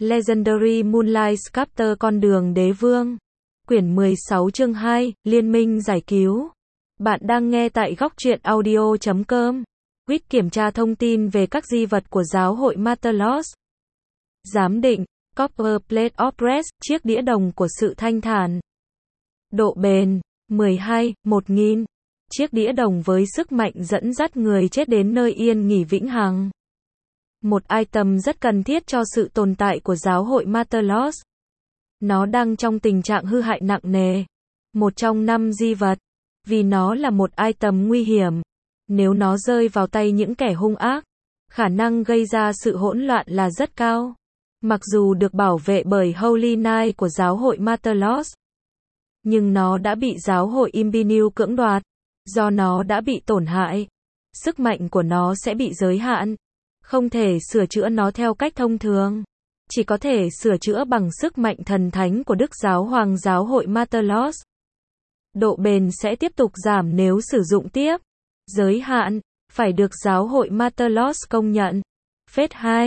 Legendary Moonlight Sculptor Con đường đế vương. Quyển 16 chương 2, Liên minh giải cứu. Bạn đang nghe tại góc truyện audio.com. Quýt kiểm tra thông tin về các di vật của giáo hội Martelos. Giám định, Copper Plate of Rest, chiếc đĩa đồng của sự thanh thản. Độ bền, 12/1000. Chiếc đĩa đồng với sức mạnh dẫn dắt người chết đến nơi yên nghỉ vĩnh hằng. Một item rất cần thiết cho sự tồn tại của giáo hội Martelos. Nó đang trong tình trạng hư hại nặng nề. Một trong 5 di vật. Vì nó là một item nguy hiểm. Nếu nó rơi vào tay những kẻ hung ác, khả năng gây ra sự hỗn loạn là rất cao. Mặc dù được bảo vệ bởi Holy Knight của giáo hội Martelos, nhưng nó đã bị giáo hội Imbinil cưỡng đoạt. Do nó đã bị tổn hại, sức mạnh của nó sẽ bị giới hạn. Không thể sửa chữa nó theo cách thông thường. Chỉ có thể sửa chữa bằng sức mạnh thần thánh của Đức Giáo Hoàng giáo hội Martelos. Độ bền sẽ tiếp tục giảm nếu sử dụng tiếp. Giới hạn, phải được giáo hội Martelos công nhận. Phase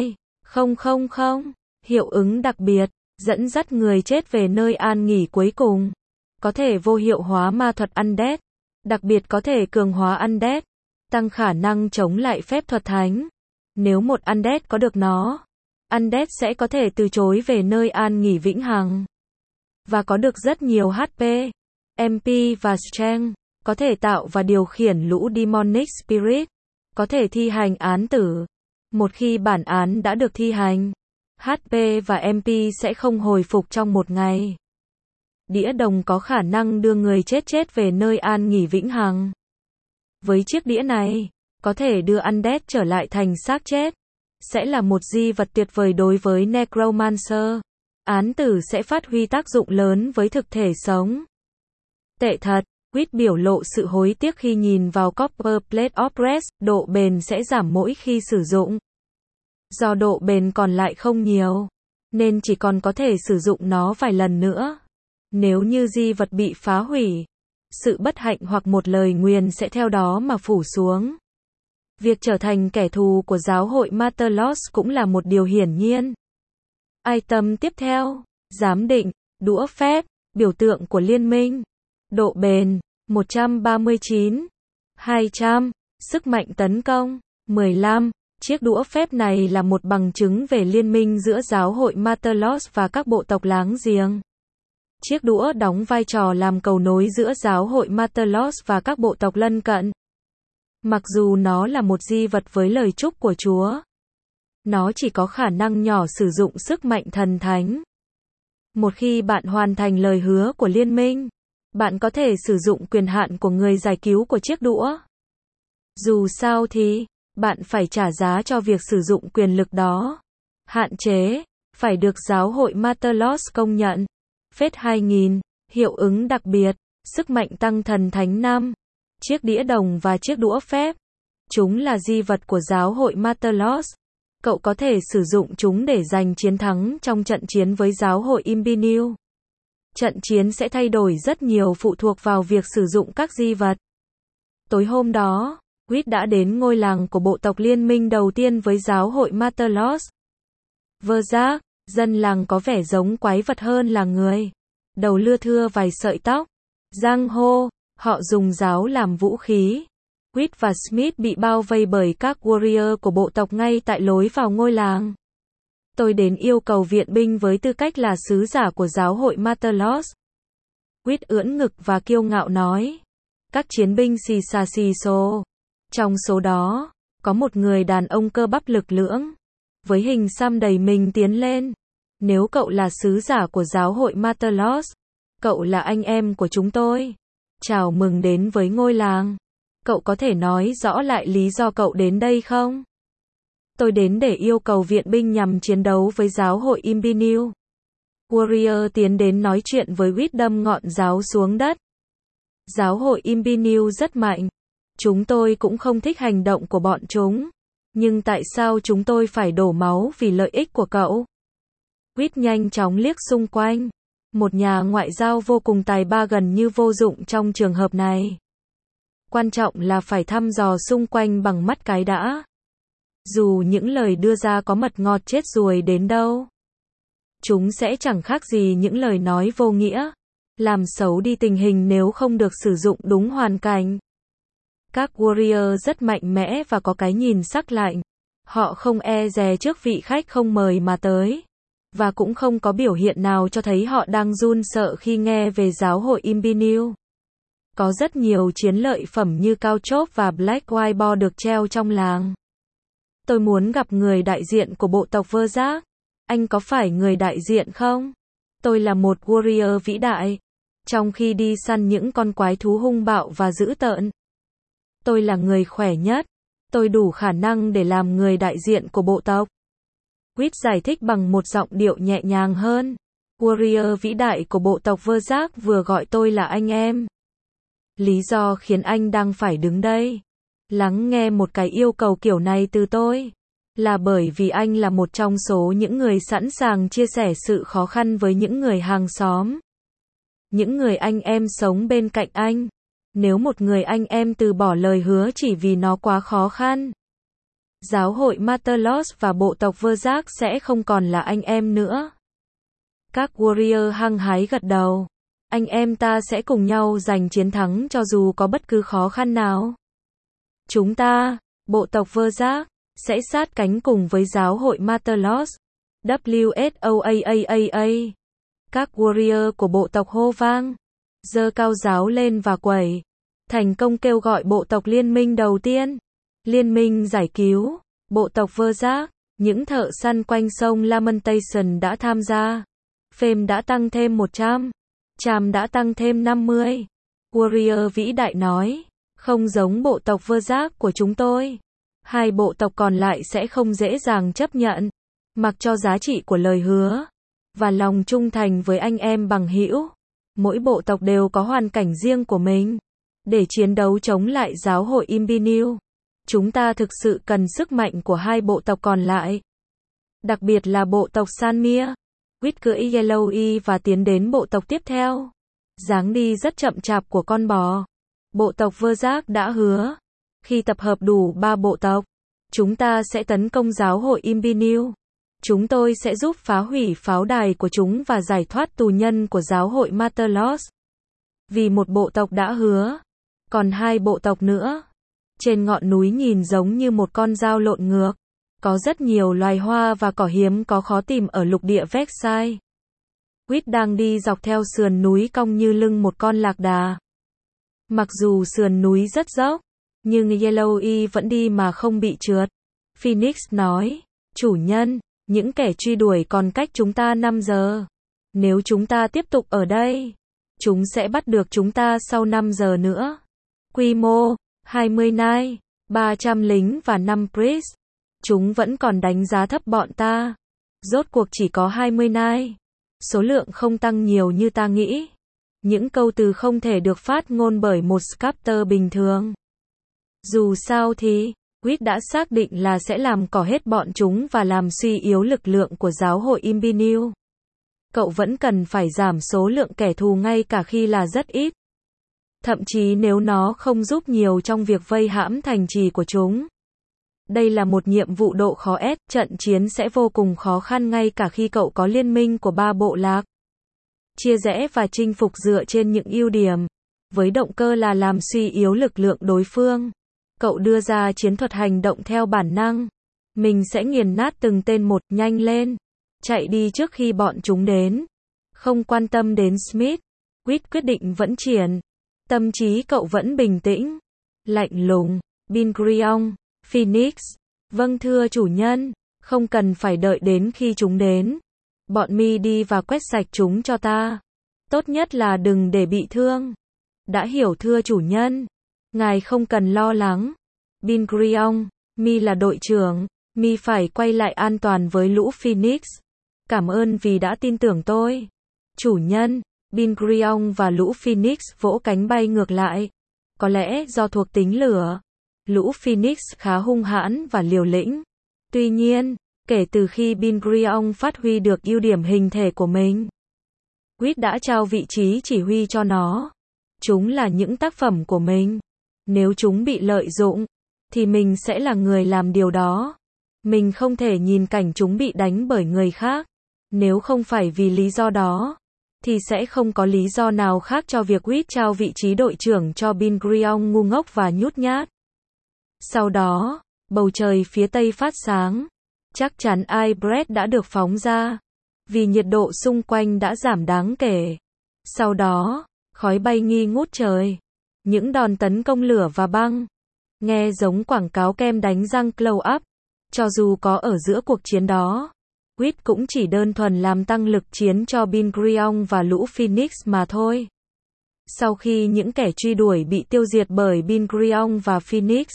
2.000. Hiệu ứng đặc biệt, dẫn dắt người chết về nơi an nghỉ cuối cùng. Có thể vô hiệu hóa ma thuật Undead. Đặc biệt có thể cường hóa Undead. Tăng khả năng chống lại phép thuật thánh. Nếu một Undead có được nó, Undead sẽ có thể từ chối về nơi an nghỉ vĩnh hằng. Và có được rất nhiều HP, MP và Strength. Có thể tạo và điều khiển lũ Demonic Spirit. Có thể thi hành án tử. Một khi bản án đã được thi hành, HP và MP sẽ không hồi phục trong một ngày. Đĩa đồng có khả năng đưa người chết về nơi an nghỉ vĩnh hằng. Với chiếc đĩa này, có thể đưa Undead trở lại thành xác chết. Sẽ là một di vật tuyệt vời đối với Necromancer. Án tử sẽ phát huy tác dụng lớn với thực thể sống. Tệ thật, Quýt biểu lộ sự hối tiếc khi nhìn vào Copper Plate of Rest. Độ bền sẽ giảm mỗi khi sử dụng. Do độ bền còn lại không nhiều, nên chỉ còn có thể sử dụng nó vài lần nữa. Nếu như di vật bị phá hủy, sự bất hạnh hoặc một lời nguyền sẽ theo đó mà phủ xuống. Việc trở thành kẻ thù của giáo hội Martelos cũng là một điều hiển nhiên. Item tiếp theo, giám định, đũa phép, biểu tượng của liên minh. Độ bền, 139/200, sức mạnh tấn công, 15. Chiếc đũa phép này là một bằng chứng về liên minh giữa giáo hội Martelos và các bộ tộc láng giềng. Chiếc đũa đóng vai trò làm cầu nối giữa giáo hội Martelos và các bộ tộc lân cận. Mặc dù nó là một di vật với lời chúc của Chúa, nó chỉ có khả năng nhỏ sử dụng sức mạnh thần thánh. Một khi bạn hoàn thành lời hứa của liên minh, bạn có thể sử dụng quyền hạn của người giải cứu của chiếc đũa. Dù sao thì, bạn phải trả giá cho việc sử dụng quyền lực đó. Hạn chế, phải được giáo hội Martelos công nhận. Phase 2000, hiệu ứng đặc biệt, sức mạnh tăng thần thánh 5. Chiếc đĩa đồng và chiếc đũa phép. Chúng là di vật của giáo hội Martelos. Cậu có thể sử dụng chúng để giành chiến thắng trong trận chiến với giáo hội Imbinil. Trận chiến sẽ thay đổi rất nhiều phụ thuộc vào việc sử dụng các di vật. Tối hôm đó, Quýt đã đến ngôi làng của bộ tộc liên minh đầu tiên với giáo hội Martelos. Verzac, dân làng có vẻ giống quái vật hơn là người. Đầu lưa thưa vài sợi tóc. Giang hô, họ dùng giáo làm vũ khí. Quýt và Smith bị bao vây bởi các warrior của bộ tộc ngay tại lối vào ngôi làng. Tôi đến yêu cầu viện binh với tư cách là sứ giả của giáo hội Martelos. Quýt ưỡn ngực và kiêu ngạo nói. Các chiến binh xì xà xì xô. Trong số đó, có một người đàn ông cơ bắp lực lưỡng, với hình xăm đẩy mình tiến lên. Nếu cậu là sứ giả của giáo hội Martelos, cậu là anh em của chúng tôi. Chào mừng đến với ngôi làng. Cậu có thể nói rõ lại lý do cậu đến đây không? Tôi đến để yêu cầu viện binh nhằm chiến đấu với giáo hội Imbinil. Warrior tiến đến nói chuyện với Quýt đâm ngọn giáo xuống đất. Giáo hội Imbinil rất mạnh. Chúng tôi cũng không thích hành động của bọn chúng. Nhưng tại sao chúng tôi phải đổ máu vì lợi ích của cậu? Quýt nhanh chóng liếc xung quanh. Một nhà ngoại giao vô cùng tài ba gần như vô dụng trong trường hợp này. Quan trọng là phải thăm dò xung quanh bằng mắt cái đã. Dù những lời đưa ra có mật ngọt chết ruồi đến đâu. Chúng sẽ chẳng khác gì những lời nói vô nghĩa, làm xấu đi tình hình nếu không được sử dụng đúng hoàn cảnh. Các warrior rất mạnh mẽ và có cái nhìn sắc lạnh. Họ không e dè trước vị khách không mời mà tới. Và cũng không có biểu hiện nào cho thấy họ đang run sợ khi nghe về giáo hội Imbinew. Có rất nhiều chiến lợi phẩm như cao chốt và Black White Boar được treo trong làng. Tôi muốn gặp người đại diện của bộ tộc Verzak. Anh có phải người đại diện không? Tôi là một warrior vĩ đại. Trong khi đi săn những con quái thú hung bạo và dữ tợn. Tôi là người khỏe nhất. Tôi đủ khả năng để làm người đại diện của bộ tộc. Quýt giải thích bằng một giọng điệu nhẹ nhàng hơn. Warrior vĩ đại của bộ tộc Verzak vừa gọi tôi là anh em. Lý do khiến anh đang phải đứng đây, lắng nghe một cái yêu cầu kiểu này từ tôi, là bởi vì anh là một trong số những người sẵn sàng chia sẻ sự khó khăn với những người hàng xóm. Những người anh em sống bên cạnh anh. Nếu một người anh em từ bỏ lời hứa chỉ vì nó quá khó khăn, giáo hội Martelos và bộ tộc Verzak sẽ không còn là anh em nữa. Các warrior hăng hái gật đầu. Anh em ta sẽ cùng nhau giành chiến thắng cho dù có bất cứ khó khăn nào. Chúng ta, bộ tộc Verzak, sẽ sát cánh cùng với giáo hội Martelos. WSOAAAA. Các warrior của bộ tộc hô vang, giơ cao giáo lên và quẩy. Thành công kêu gọi bộ tộc liên minh đầu tiên. Liên minh giải cứu, bộ tộc Verzak, những thợ săn quanh sông Lamentation đã tham gia. Fame đã tăng thêm 100. Cham đã tăng thêm 50. Warrior vĩ đại nói, không giống bộ tộc Verzak của chúng tôi. Hai bộ tộc còn lại sẽ không dễ dàng chấp nhận, mặc cho giá trị của lời hứa và lòng trung thành với anh em bằng hữu. Mỗi bộ tộc đều có hoàn cảnh riêng của mình để chiến đấu chống lại giáo hội Imbinew. Chúng ta thực sự cần sức mạnh của hai bộ tộc còn lại, đặc biệt là bộ tộc Sanmia. Quýt cưỡi Yellowy và tiến đến bộ tộc tiếp theo. Dáng đi rất chậm chạp của con bò. Bộ tộc Verzak đã hứa, khi tập hợp đủ 3 bộ tộc, chúng ta sẽ tấn công giáo hội Imbinew. Chúng tôi sẽ giúp phá hủy pháo đài của chúng và giải thoát tù nhân của giáo hội Martelos. Vì một bộ tộc đã hứa, còn 2 bộ tộc nữa. Trên ngọn núi nhìn giống như một con dao lộn ngược. Có rất nhiều loài hoa và cỏ hiếm có khó tìm ở lục địa Vexai. Quýt đang đi dọc theo sườn núi cong như lưng một con lạc đà. Mặc dù sườn núi rất dốc, nhưng Yellowy vẫn đi mà không bị trượt. Phoenix nói, chủ nhân, những kẻ truy đuổi còn cách chúng ta 5 giờ. Nếu chúng ta tiếp tục ở đây, chúng sẽ bắt được chúng ta sau 5 giờ nữa. Quy mô, 20 nai, 300 lính và 5 priest. Chúng vẫn còn đánh giá thấp bọn ta. Rốt cuộc chỉ có 20 nai. Số lượng không tăng nhiều như ta nghĩ. Những câu từ không thể được phát ngôn bởi một sculptor bình thường. Dù sao thì, Quýt đã xác định là sẽ làm cỏ hết bọn chúng và làm suy yếu lực lượng của giáo hội Imbinew. Cậu vẫn cần phải giảm số lượng kẻ thù ngay cả khi là rất ít. Thậm chí nếu nó không giúp nhiều trong việc vây hãm thành trì của chúng. Đây là một nhiệm vụ độ khó S, trận chiến sẽ vô cùng khó khăn ngay cả khi cậu có liên minh của 3 bộ lạc. Chia rẽ và chinh phục dựa trên những ưu điểm, với động cơ là làm suy yếu lực lượng đối phương. Cậu đưa ra chiến thuật hành động theo bản năng. Mình sẽ nghiền nát từng tên một, nhanh lên. Chạy đi trước khi bọn chúng đến. Không quan tâm đến Smith. Quýt quyết định vẫn triển. Tâm trí cậu vẫn bình tĩnh. Lạnh lùng. Bingrion. Phoenix. Vâng thưa chủ nhân. Không cần phải đợi đến khi chúng đến. Bọn mi đi và quét sạch chúng cho ta. Tốt nhất là đừng để bị thương. Đã hiểu thưa chủ nhân. Ngài không cần lo lắng. Bingrion. Mi là đội trưởng. Mi phải quay lại an toàn với lũ Phoenix. Cảm ơn vì đã tin tưởng tôi. Chủ nhân. Bingrion và lũ Phoenix vỗ cánh bay ngược lại. Có lẽ do thuộc tính lửa. Lũ Phoenix khá hung hãn và liều lĩnh. Tuy nhiên, kể từ khi Bingrion phát huy được ưu điểm hình thể của mình, Quýt đã trao vị trí chỉ huy cho nó. Chúng là những tác phẩm của mình. Nếu chúng bị lợi dụng, thì mình sẽ là người làm điều đó. Mình không thể nhìn cảnh chúng bị đánh bởi người khác. Nếu không phải vì lý do đó, thì sẽ không có lý do nào khác cho việc Reed trao vị trí đội trưởng cho Bin Gurion ngu ngốc và nhút nhát. Sau đó, bầu trời phía tây phát sáng. Chắc chắn Ibret đã được phóng ra, vì nhiệt độ xung quanh đã giảm đáng kể. Sau đó, khói bay nghi ngút trời. Những đòn tấn công lửa và băng. Nghe giống quảng cáo kem đánh răng Glow Up. Cho dù có ở giữa cuộc chiến đó, Reed cũng chỉ đơn thuần làm tăng lực chiến cho Bin Gurion và lũ Phoenix mà thôi. Sau khi những kẻ truy đuổi bị tiêu diệt bởi Bin Gurion và Phoenix,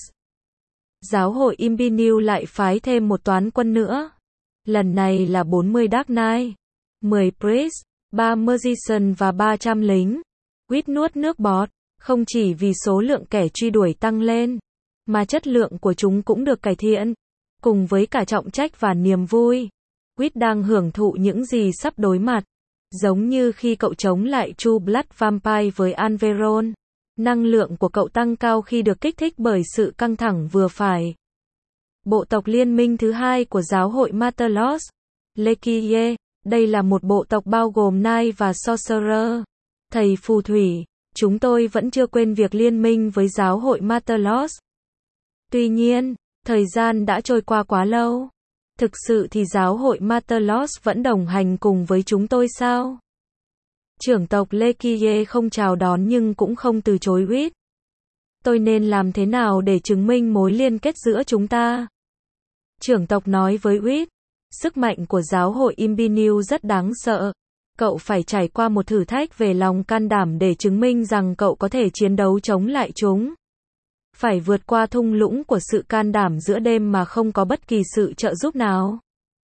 giáo hội Imbinew lại phái thêm một toán quân nữa. Lần này là 40 Dark Knight, 10 Priest, 3 Magician và 300 lính. Reed nuốt nước bọt, không chỉ vì số lượng kẻ truy đuổi tăng lên, mà chất lượng của chúng cũng được cải thiện. Cùng với cả trọng trách và niềm vui, Reed đang hưởng thụ những gì sắp đối mặt. Giống như khi cậu chống lại True Blood Vampire với Alveron. Năng lượng của cậu tăng cao khi được kích thích bởi sự căng thẳng vừa phải. Bộ tộc liên minh thứ hai của giáo hội Martelos, Lekiye. Đây là một bộ tộc bao gồm Knight và Sorcerer. Thầy phù thủy, chúng tôi vẫn chưa quên việc liên minh với giáo hội Martelos. Tuy nhiên, thời gian đã trôi qua quá lâu. Thực sự thì giáo hội Martelos vẫn đồng hành cùng với chúng tôi sao? Trưởng tộc Lekiye không chào đón nhưng cũng không từ chối Reed. Tôi nên làm thế nào để chứng minh mối liên kết giữa chúng ta? Trưởng tộc nói với Reed, sức mạnh của giáo hội Imbinew rất đáng sợ. Cậu phải trải qua một thử thách về lòng can đảm để chứng minh rằng cậu có thể chiến đấu chống lại chúng. Phải vượt qua thung lũng của sự can đảm giữa đêm mà không có bất kỳ sự trợ giúp nào.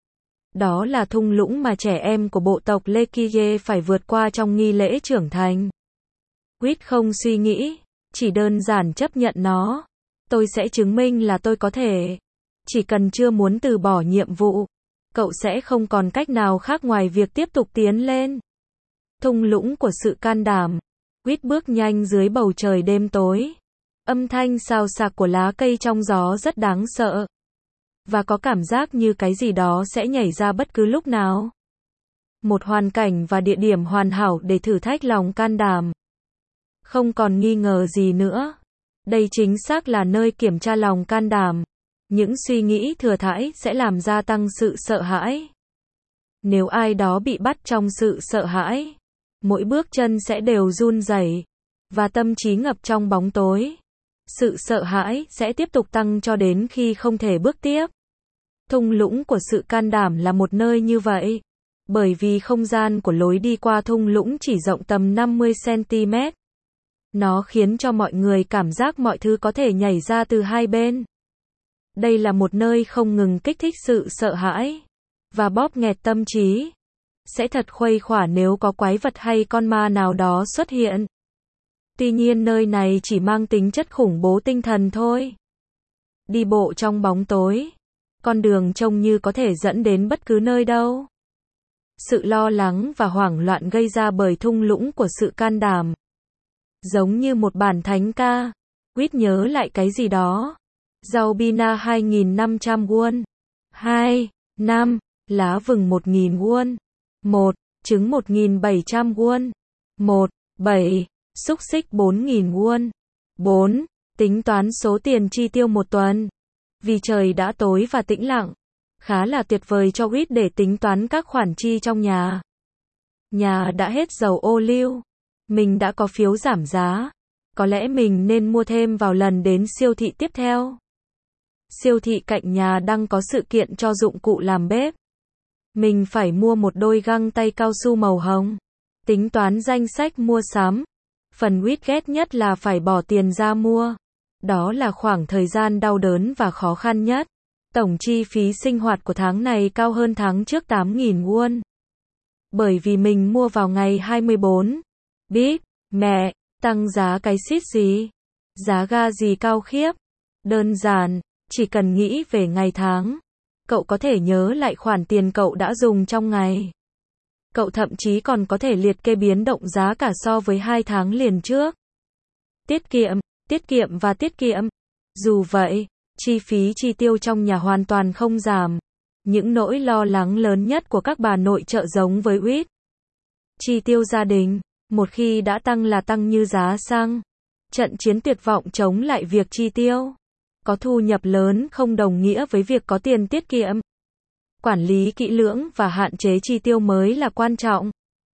Đó là thung lũng mà trẻ em của bộ tộc Lekiye phải vượt qua trong nghi lễ trưởng thành. Reed không suy nghĩ, chỉ đơn giản chấp nhận nó. Tôi sẽ chứng minh là tôi có thể. Chỉ cần chưa muốn từ bỏ nhiệm vụ, cậu sẽ không còn cách nào khác ngoài việc tiếp tục tiến lên. Thung lũng của sự can đảm. Reed bước nhanh dưới bầu trời đêm tối. Âm thanh xào xạc của lá cây trong gió rất đáng sợ. Và có cảm giác như cái gì đó sẽ nhảy ra bất cứ lúc nào. Một hoàn cảnh và địa điểm hoàn hảo để thử thách lòng can đảm. Không còn nghi ngờ gì nữa. Đây chính xác là nơi kiểm tra lòng can đảm. Những suy nghĩ thừa thãi sẽ làm gia tăng sự sợ hãi. Nếu ai đó bị bắt trong sự sợ hãi, mỗi bước chân sẽ đều run rẩy, và tâm trí ngập trong bóng tối. Sự sợ hãi sẽ tiếp tục tăng cho đến khi không thể bước tiếp. Thung lũng của sự can đảm là một nơi như vậy. Bởi vì không gian của lối đi qua thung lũng chỉ rộng tầm 50 cm. Nó khiến cho mọi người cảm giác mọi thứ có thể nhảy ra từ hai bên. Đây là một nơi không ngừng kích thích sự sợ hãi và bóp nghẹt tâm trí. Sẽ thật khuây khỏa nếu có quái vật hay con ma nào đó xuất hiện. Tuy nhiên nơi này chỉ mang tính chất khủng bố tinh thần thôi. Đi bộ trong bóng tối, con đường trông như có thể dẫn đến bất cứ nơi đâu. Sự lo lắng và hoảng loạn gây ra bởi thung lũng của sự can đảm. Giống như một bản thánh ca. Reed nhớ lại cái gì đó. Rau bina 2.500 won. 2. 5. Lá vừng 1.000 won. 1. Trứng 1.700 won. 1. 7. Xúc xích 4.000 won. 4. Tính toán số tiền chi tiêu một tuần. Vì trời đã tối và tĩnh lặng. Khá là tuyệt vời cho Reed để tính toán các khoản chi trong nhà. Nhà đã hết dầu ô liu. Mình đã có phiếu giảm giá. Có lẽ mình nên mua thêm vào lần đến siêu thị tiếp theo. Siêu thị cạnh nhà đang có sự kiện cho dụng cụ làm bếp. Mình phải mua một đôi găng tay cao su màu hồng. Tính toán danh sách mua sắm. Phần Reed ghét nhất là phải bỏ tiền ra mua. Đó là khoảng thời gian đau đớn và khó khăn nhất. Tổng chi phí sinh hoạt của tháng này cao hơn tháng trước 8.000 won. Bởi vì mình mua vào ngày 24. Bíp, mẹ, tăng giá cái xít gì? Giá ga gì cao khiếp? Đơn giản, chỉ cần nghĩ về ngày tháng. Cậu có thể nhớ lại khoản tiền cậu đã dùng trong ngày. Cậu thậm chí còn có thể liệt kê biến động giá cả so với 2 tháng liền trước. Tiết kiệm và tiết kiệm. Dù vậy, chi phí chi tiêu trong nhà hoàn toàn không giảm. Những nỗi lo lắng lớn nhất của các bà nội trợ giống với Whit. Chi tiêu gia đình, một khi đã tăng là tăng như giá xăng. Trận chiến tuyệt vọng chống lại việc chi tiêu. Có thu nhập lớn không đồng nghĩa với việc có tiền tiết kiệm. Quản lý kỹ lưỡng và hạn chế chi tiêu mới là quan trọng.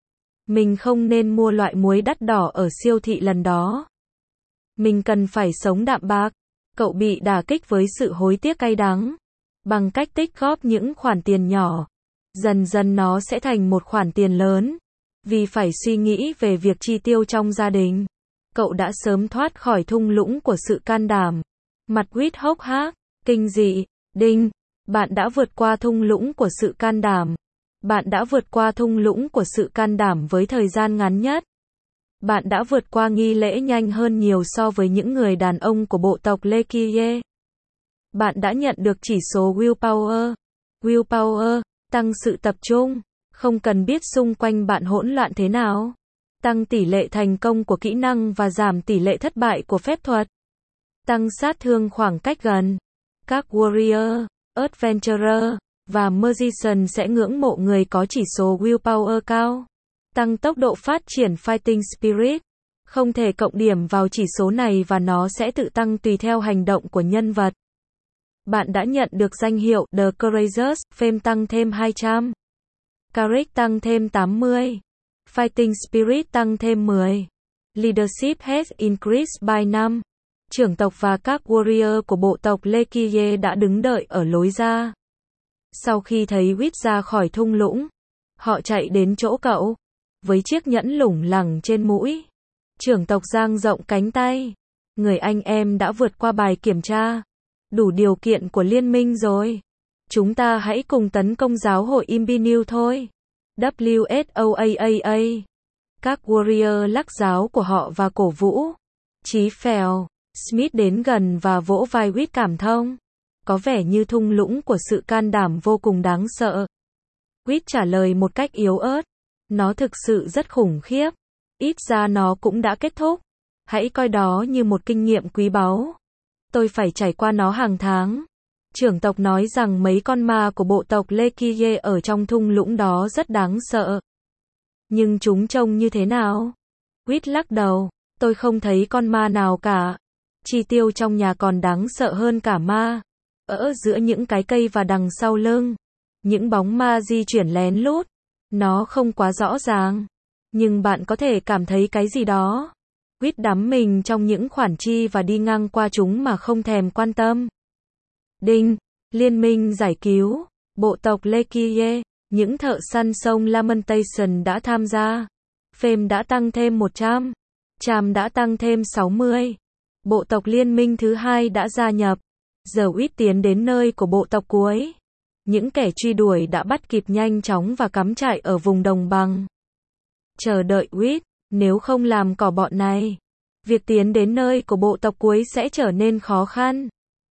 Mình không nên mua loại muối đắt đỏ ở siêu thị lần đó. Mình cần phải sống đạm bạc. Cậu bị đả kích với sự hối tiếc cay đắng. Bằng cách tích góp những khoản tiền nhỏ, dần dần nó sẽ thành một khoản tiền lớn. Vì phải suy nghĩ về việc chi tiêu trong gia đình, cậu đã sớm thoát khỏi thung lũng của sự can đảm. Mặt Whit hốc hác, kinh dị. Đinh, bạn đã vượt qua thung lũng của sự can đảm. Bạn đã vượt qua thung lũng của sự can đảm với thời gian ngắn nhất. Bạn đã vượt qua nghi lễ nhanh hơn nhiều so với những người đàn ông của bộ tộc Lekiye. Bạn đã nhận được chỉ số Willpower. Willpower, tăng sự tập trung, không cần biết xung quanh bạn hỗn loạn thế nào. Tăng tỷ lệ thành công của kỹ năng và giảm tỷ lệ thất bại của phép thuật. Tăng sát thương khoảng cách gần. Các Warrior, Adventurer và Magician sẽ ngưỡng mộ người có chỉ số Willpower cao. Tăng tốc độ phát triển Fighting Spirit. Không thể cộng điểm vào chỉ số này và nó sẽ tự tăng tùy theo hành động của nhân vật. Bạn đã nhận được danh hiệu The Courageous, Fame tăng thêm 200. Courage tăng thêm 80. Fighting Spirit tăng thêm 10. Leadership has increased by 5. Trưởng tộc và các warrior của bộ tộc Lekiye đã đứng đợi ở lối ra. Sau khi thấy Whit ra khỏi thung lũng, họ chạy đến chỗ cậu, với chiếc nhẫn lủng lẳng trên mũi. Trưởng tộc dang rộng cánh tay. Người anh em đã vượt qua bài kiểm tra. Đủ điều kiện của liên minh rồi. Chúng ta hãy cùng tấn công giáo hội Imbinu thôi. WSOAAA. Các warrior lắc giáo của họ và cổ vũ. Chí phèo. Smith đến gần và vỗ vai Whit cảm thông. Có vẻ như thung lũng của sự can đảm vô cùng đáng sợ. Whit trả lời một cách yếu ớt. Nó thực sự rất khủng khiếp. Ít ra nó cũng đã kết thúc. Hãy coi đó như một kinh nghiệm quý báu. Tôi phải trải qua nó hàng tháng. Trưởng tộc nói rằng mấy con ma của bộ tộc Lekiye ở trong thung lũng đó rất đáng sợ. Nhưng chúng trông như thế nào? Whit lắc đầu. Tôi không thấy con ma nào cả. Chi tiêu trong nhà còn đáng sợ hơn cả ma. Ở giữa những cái cây và đằng sau lưng. Những bóng ma di chuyển lén lút. Nó không quá rõ ràng. Nhưng bạn có thể cảm thấy cái gì đó. Whit đắm mình trong những khoản chi và đi ngang qua chúng mà không thèm quan tâm. Đinh, Liên minh giải cứu, bộ tộc Lekiye, những thợ săn sông Lamentation đã tham gia. Fame đã tăng thêm 100. Cham đã tăng thêm 60. Bộ tộc liên minh thứ hai đã gia nhập. Giờ Whit tiến đến nơi của bộ tộc cuối. Những kẻ truy đuổi đã bắt kịp nhanh chóng và cắm trại ở vùng đồng bằng. Chờ đợi Whit, nếu không làm cỏ bọn này, việc tiến đến nơi của bộ tộc cuối sẽ trở nên khó khăn.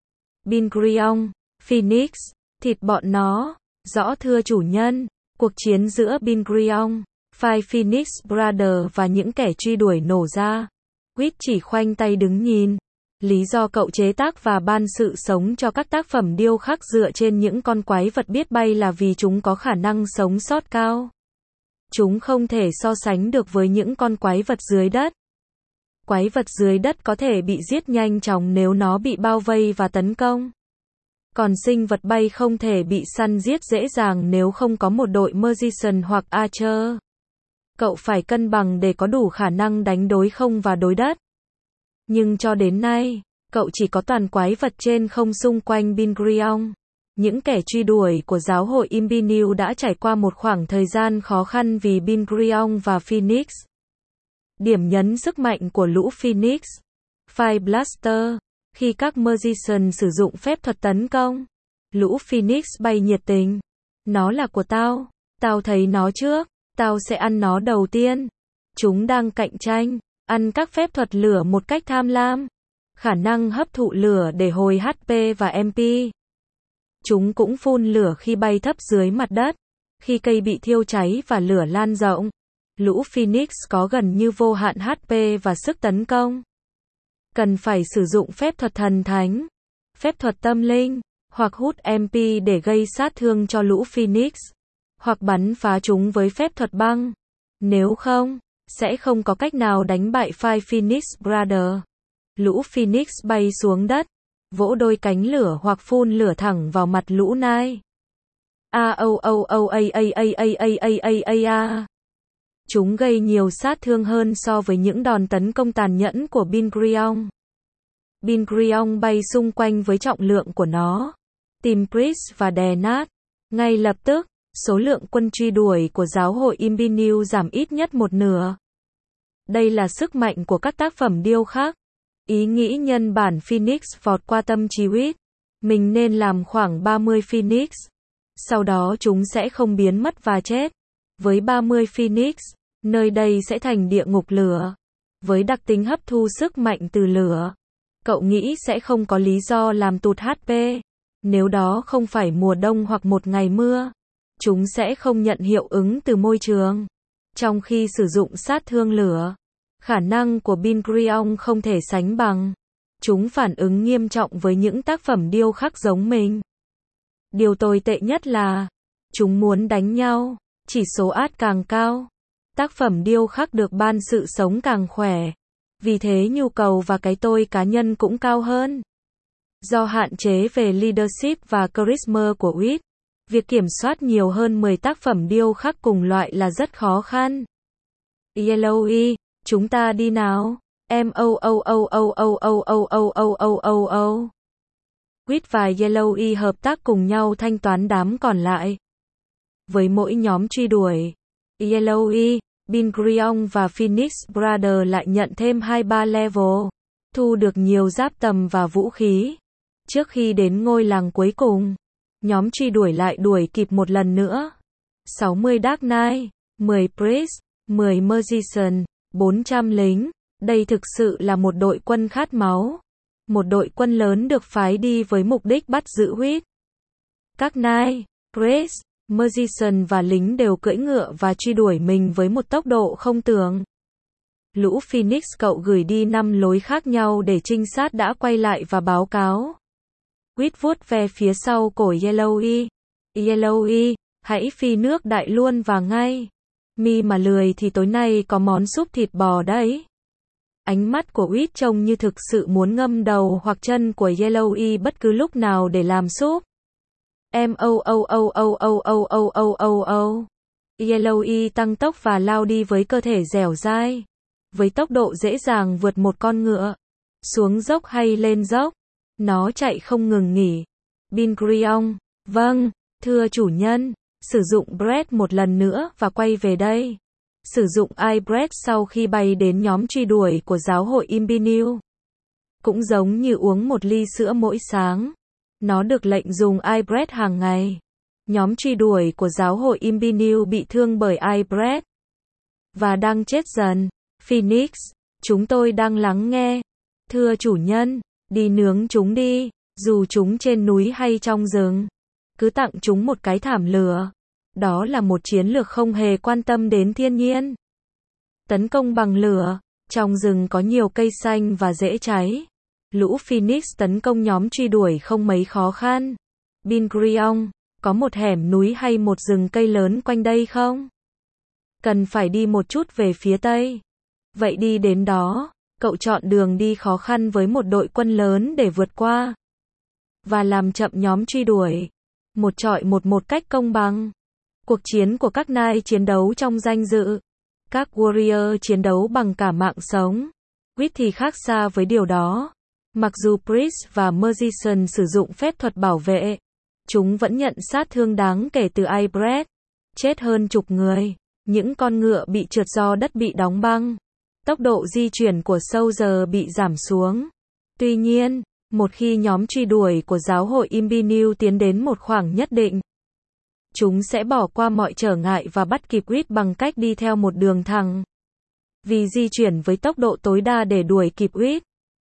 Bingrion, Phoenix, thịt bọn nó, rõ thưa chủ nhân, cuộc chiến giữa Bingrion, Five Phoenix Brothers và những kẻ truy đuổi nổ ra. Whit chỉ khoanh tay đứng nhìn. Lý do cậu chế tác và ban sự sống cho các tác phẩm điêu khắc dựa trên những con quái vật biết bay là vì chúng có khả năng sống sót cao. Chúng không thể so sánh được với những con quái vật dưới đất. Quái vật dưới đất có thể bị giết nhanh chóng nếu nó bị bao vây và tấn công. Còn sinh vật bay không thể bị săn giết dễ dàng nếu không có một đội Magician hoặc Archer. Cậu phải cân bằng để có đủ khả năng đánh đối không và đối đất. Nhưng cho đến nay, cậu chỉ có toàn quái vật trên không xung quanh Bingrion. Những kẻ truy đuổi của giáo hội Imbinu đã trải qua một khoảng thời gian khó khăn vì Bingrion và Phoenix. Điểm nhấn sức mạnh của lũ Phoenix. Fire Blaster. Khi các Magician sử dụng phép thuật tấn công, lũ Phoenix bay nhiệt tình. Nó là của tao. Tao thấy nó trước. Tao sẽ ăn nó đầu tiên. Chúng đang cạnh tranh. Ăn các phép thuật lửa một cách tham lam. Khả năng hấp thụ lửa để hồi HP và MP. Chúng cũng phun lửa khi bay thấp dưới mặt đất. Khi cây bị thiêu cháy và lửa lan rộng, lũ Phoenix có gần như vô hạn HP và sức tấn công. Cần phải sử dụng phép thuật thần thánh, phép thuật tâm linh, hoặc hút MP để gây sát thương cho lũ Phoenix, hoặc bắn phá chúng với phép thuật băng. Nếu không, sẽ không có cách nào đánh bại Five Phoenix Brothers. Lũ Phoenix bay xuống đất, vỗ đôi cánh lửa hoặc phun lửa thẳng vào mặt lũ Nai. Chúng gây nhiều sát thương hơn so với những đòn tấn công tàn nhẫn của Bingrion. Bingrion bay xung quanh với trọng lượng của nó, tìm Priest và đè nát. Ngay lập tức, số lượng quân truy đuổi của giáo hội Imbinu giảm ít nhất một nửa. Đây là sức mạnh của các tác phẩm điêu khắc. Ý nghĩ nhân bản Phoenix vọt qua tâm trí Whit. Mình nên làm khoảng 30 Phoenix. Sau đó chúng sẽ không biến mất và chết. Với 30 Phoenix, nơi đây sẽ thành địa ngục lửa. Với đặc tính hấp thu sức mạnh từ lửa, cậu nghĩ sẽ không có lý do làm tụt HP. Nếu đó không phải mùa đông hoặc một ngày mưa, chúng sẽ không nhận hiệu ứng từ môi trường. Trong khi sử dụng sát thương lửa, khả năng của Bingrion không thể sánh bằng. Chúng phản ứng nghiêm trọng với những tác phẩm điêu khắc giống mình. Điều tồi tệ nhất là, chúng muốn đánh nhau, chỉ số át càng cao. Tác phẩm điêu khắc được ban sự sống càng khỏe. Vì thế nhu cầu và cái tôi cá nhân cũng cao hơn. Do hạn chế về leadership và charisma của Whit, việc kiểm soát nhiều hơn 10 tác phẩm điêu khắc cùng loại là rất khó khăn. Yellowy, chúng ta đi nào. Whit và Yellowy hợp tác cùng nhau thanh toán đám còn lại. Với mỗi nhóm truy đuổi, Yellowy, Bingrion và Phoenix Brothers lại nhận thêm 2-3 level, thu được nhiều giáp tầm và vũ khí. Trước khi đến ngôi làng cuối cùng, nhóm truy đuổi lại đuổi kịp một lần nữa. 60 Dark Knight, 10 Priest, 10 Magician, 400 lính. Đây thực sự là một đội quân khát máu. Một đội quân lớn được phái đi với mục đích bắt giữ Whit. Các Knight, Priest, Magician và lính đều cưỡi ngựa và truy đuổi mình với một tốc độ không tưởng. Lũ Phoenix cậu gửi đi 5 lối khác nhau để trinh sát đã quay lại và báo cáo. Whit vuốt ve phía sau cổ Yellowy. Yellowy, hãy phi nước đại luôn và ngay. Mi mà lười thì tối nay có món súp thịt bò đấy. Ánh mắt của Whit trông như thực sự muốn ngâm đầu hoặc chân của Yellowy bất cứ lúc nào để làm súp. Yellowy tăng tốc và lao đi với cơ thể dẻo dai, với tốc độ dễ dàng vượt một con ngựa. Xuống dốc hay lên dốc, nó chạy không ngừng nghỉ. Bingrion, vâng, thưa chủ nhân, sử dụng Breath một lần nữa và quay về đây. Sử dụng iBreath sau khi bay đến nhóm truy đuổi của giáo hội Imbinu. Cũng giống như uống một ly sữa mỗi sáng. Nó được lệnh dùng iBreath hàng ngày. Nhóm truy đuổi của giáo hội Imbinu bị thương bởi iBreath và đang chết dần. Phoenix, chúng tôi đang lắng nghe. Thưa chủ nhân, đi nướng chúng đi, dù chúng trên núi hay trong rừng. Cứ tặng chúng một cái thảm lửa. Đó là một chiến lược không hề quan tâm đến thiên nhiên. Tấn công bằng lửa. Trong rừng có nhiều cây xanh và dễ cháy. Lũ Phoenix tấn công nhóm truy đuổi không mấy khó khăn. Bingrion, có một hẻm núi hay một rừng cây lớn quanh đây không? Cần phải đi một chút về phía tây. Vậy đi đến đó, cậu chọn đường đi khó khăn với một đội quân lớn để vượt qua. Và làm chậm nhóm truy đuổi. Một chọi một cách công bằng. Cuộc chiến của các Knight chiến đấu trong danh dự. Các Warrior chiến đấu bằng cả mạng sống. Whit thì khác xa với điều đó. Mặc dù Priest và Magician sử dụng phép thuật bảo vệ, chúng vẫn nhận sát thương đáng kể từ iBreath. Chết hơn chục người. Những con ngựa bị trượt do đất bị đóng băng. Tốc độ di chuyển của Soldier bị giảm xuống. Tuy nhiên, một khi nhóm truy đuổi của giáo hội Imbinu tiến đến một khoảng nhất định, chúng sẽ bỏ qua mọi trở ngại và bắt kịp Whit bằng cách đi theo một đường thẳng. Vì di chuyển với tốc độ tối đa để đuổi kịp Whit,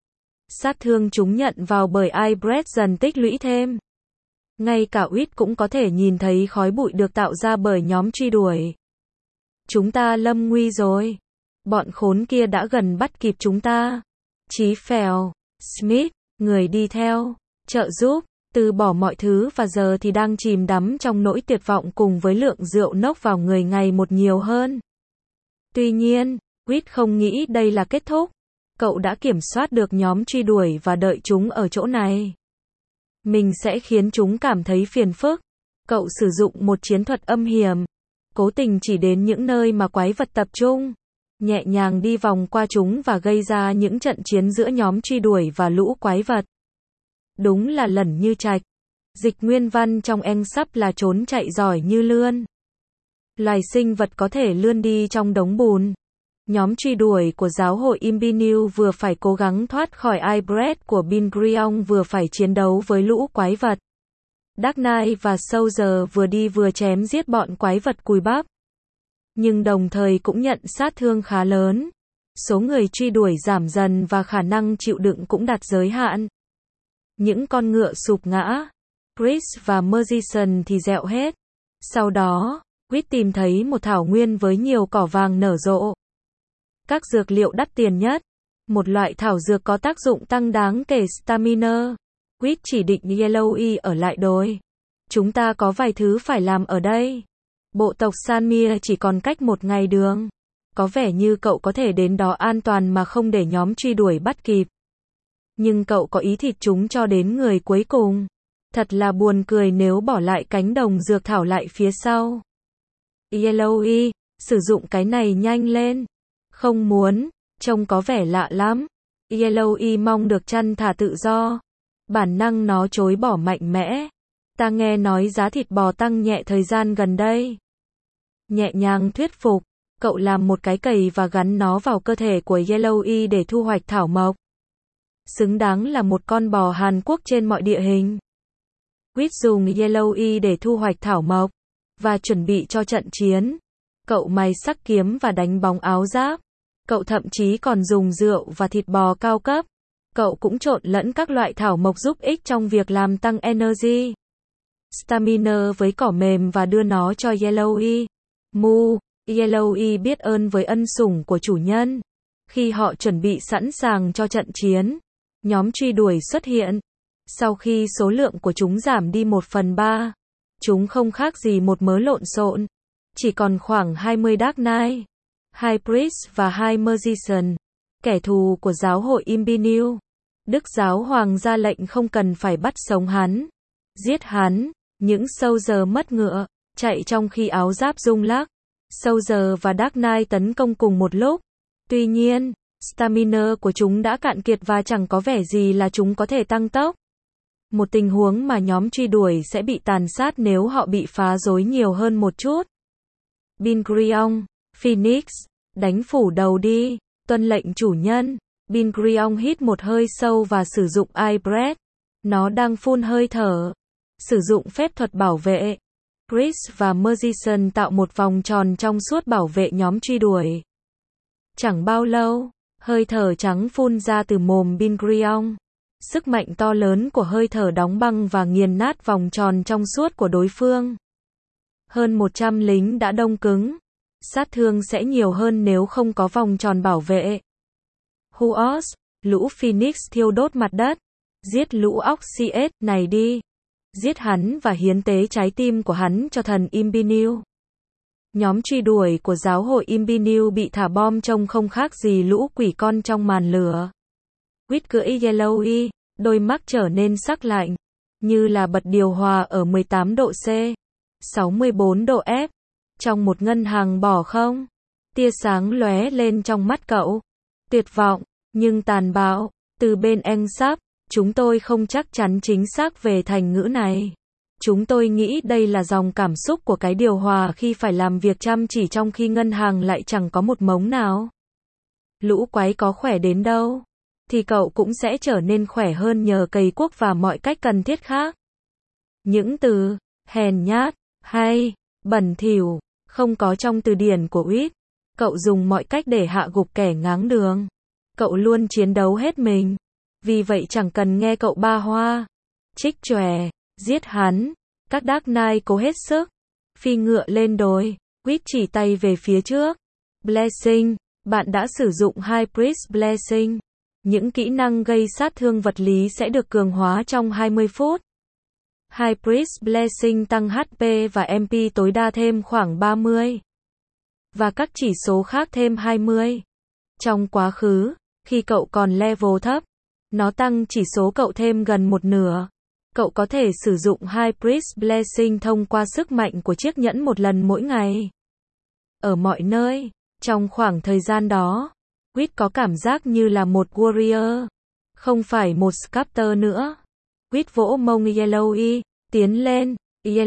sát thương chúng nhận vào bởi iBreath dần tích lũy thêm. Ngay cả Whit cũng có thể nhìn thấy khói bụi được tạo ra bởi nhóm truy đuổi. Chúng ta lâm nguy rồi. Bọn khốn kia đã gần bắt kịp chúng ta. Chí Phèo, Smith, người đi theo, trợ giúp, từ bỏ mọi thứ và giờ thì đang chìm đắm trong nỗi tuyệt vọng cùng với lượng rượu nốc vào người ngày một nhiều hơn. Tuy nhiên, Quýt không nghĩ đây là kết thúc. Cậu đã kiểm soát được nhóm truy đuổi và đợi chúng ở chỗ này. Mình sẽ khiến chúng cảm thấy phiền phức. Cậu sử dụng một chiến thuật âm hiểm. Cố tình chỉ đến những nơi mà quái vật tập trung. Nhẹ nhàng đi vòng qua chúng và gây ra những trận chiến giữa nhóm truy đuổi và lũ quái vật. Đúng là lẩn như trạch. Dịch nguyên văn trong Ensap là trốn chạy giỏi như lươn. Loài sinh vật có thể lươn đi trong đống bùn. Nhóm truy đuổi của giáo hội Imbiniu vừa phải cố gắng thoát khỏi Ibret của Bingrion vừa phải chiến đấu với lũ quái vật. Dark Knight và Soldier vừa đi vừa chém giết bọn quái vật cùi bắp. Nhưng đồng thời cũng nhận sát thương khá lớn. Số người truy đuổi giảm dần và khả năng chịu đựng cũng đạt giới hạn. Những con ngựa sụp ngã. Chris và Mercison thì dẹo hết. Sau đó, Quýt tìm thấy một thảo nguyên với nhiều cỏ vàng nở rộ. Các dược liệu đắt tiền nhất. Một loại thảo dược có tác dụng tăng đáng kể stamina. Quýt chỉ định Yellowy ở lại đồi. Chúng ta có vài thứ phải làm ở đây. Bộ tộc Sanmia chỉ còn cách 1 ngày đường. Có vẻ như cậu có thể đến đó an toàn mà không để nhóm truy đuổi bắt kịp. Nhưng cậu có ý thịt chúng cho đến người cuối cùng. Thật là buồn cười nếu bỏ lại cánh đồng dược thảo lại phía sau. Yellowy, sử dụng cái này nhanh lên. Không muốn, trông có vẻ lạ lắm. Yellowy mong được chăn thả tự do. Bản năng nó chối bỏ mạnh mẽ. Ta nghe nói giá thịt bò tăng nhẹ thời gian gần đây. Nhẹ nhàng thuyết phục, cậu làm một cái cày và gắn nó vào cơ thể của Yellowy để thu hoạch thảo mộc. Xứng đáng là một con bò Hàn Quốc trên mọi địa hình. Quýt dùng Yellowy để thu hoạch thảo mộc và chuẩn bị cho trận chiến. Cậu may sắc kiếm và đánh bóng áo giáp. Cậu thậm chí còn dùng rượu và thịt bò cao cấp. Cậu cũng trộn lẫn các loại thảo mộc giúp ích trong việc làm tăng energy, stamina với cỏ mềm và đưa nó cho Yellowy. Mu, Yellowy biết ơn với ân sủng của chủ nhân. Khi họ chuẩn bị sẵn sàng cho trận chiến, nhóm truy đuổi xuất hiện. Sau khi số lượng của chúng giảm đi 1/3, chúng không khác gì một mớ lộn xộn. Chỉ còn khoảng 20 Dark Knight, 2 Priest và 2 Magician, kẻ thù của giáo hội Imbiniu. Đức giáo hoàng ra lệnh không cần phải bắt sống hắn. Giết hắn. Những Soldier mất ngựa, chạy trong khi áo giáp rung lắc. Soldier và Dark Knight tấn công cùng một lúc. Tuy nhiên, stamina của chúng đã cạn kiệt và chẳng có vẻ gì là chúng có thể tăng tốc. Một tình huống mà nhóm truy đuổi sẽ bị tàn sát nếu họ bị phá rối nhiều hơn một chút. Bingrion, Phoenix, đánh phủ đầu đi, tuân lệnh chủ nhân. Bingrion hít một hơi sâu và sử dụng Eye Breath. Nó đang phun hơi thở. Sử dụng phép thuật bảo vệ. Chris và Magician tạo một vòng tròn trong suốt bảo vệ nhóm truy đuổi. Chẳng bao lâu, hơi thở trắng phun ra từ mồm Bingrion. Sức mạnh to lớn của hơi thở đóng băng và nghiền nát vòng tròn trong suốt của đối phương. Hơn 100 lính đã đông cứng. Sát thương sẽ nhiều hơn nếu không có vòng tròn bảo vệ. Huos, lũ Phoenix thiêu đốt mặt đất. Giết lũ Oxyet này đi. Giết hắn và hiến tế trái tim của hắn cho thần Imbiniu. Nhóm truy đuổi của giáo hội Imbiniu bị thả bom trông không khác gì lũ quỷ con trong màn lửa. Quýt cưỡi Yellowy, đôi mắt trở nên sắc lạnh, như là bật điều hòa ở 18 độ C, 64 độ F. Trong một ngân hàng bỏ không? Tia sáng lóe lên trong mắt cậu. Tuyệt vọng, nhưng tàn bạo. Từ bên Ensap, chúng tôi không chắc chắn chính xác về thành ngữ này. Chúng tôi nghĩ đây là dòng cảm xúc của cái điều hòa khi phải làm việc chăm chỉ trong khi ngân hàng lại chẳng có một mống nào. Lũ quái có khỏe đến đâu, thì cậu cũng sẽ trở nên khỏe hơn nhờ cày cuốc và mọi cách cần thiết khác. Những từ hèn nhát hay bẩn thỉu không có trong từ điển của Quýt. Cậu dùng mọi cách để hạ gục kẻ ngáng đường. Cậu luôn chiến đấu hết mình. Vì vậy chẳng cần nghe cậu ba hoa, trích chòe, giết hắn. Các Dark Knight cố hết sức. Phi ngựa lên đồi. Quýt chỉ tay về phía trước. Blessing. Bạn đã sử dụng hai Priest Blessing. Những kỹ năng gây sát thương vật lý sẽ được cường hóa trong 20 phút. Hybrid Blessing tăng HP và MP tối đa thêm khoảng 30. Và các chỉ số khác thêm 20. Trong quá khứ, khi cậu còn level thấp, nó tăng chỉ số cậu thêm gần một nửa. Cậu có thể sử dụng Hybrid Blessing thông qua sức mạnh của chiếc nhẫn một lần mỗi ngày. Ở mọi nơi, trong khoảng thời gian đó, Quýt có cảm giác như là một warrior, không phải một sculptor nữa. Quýt vỗ mông Yellowy, tiến lên,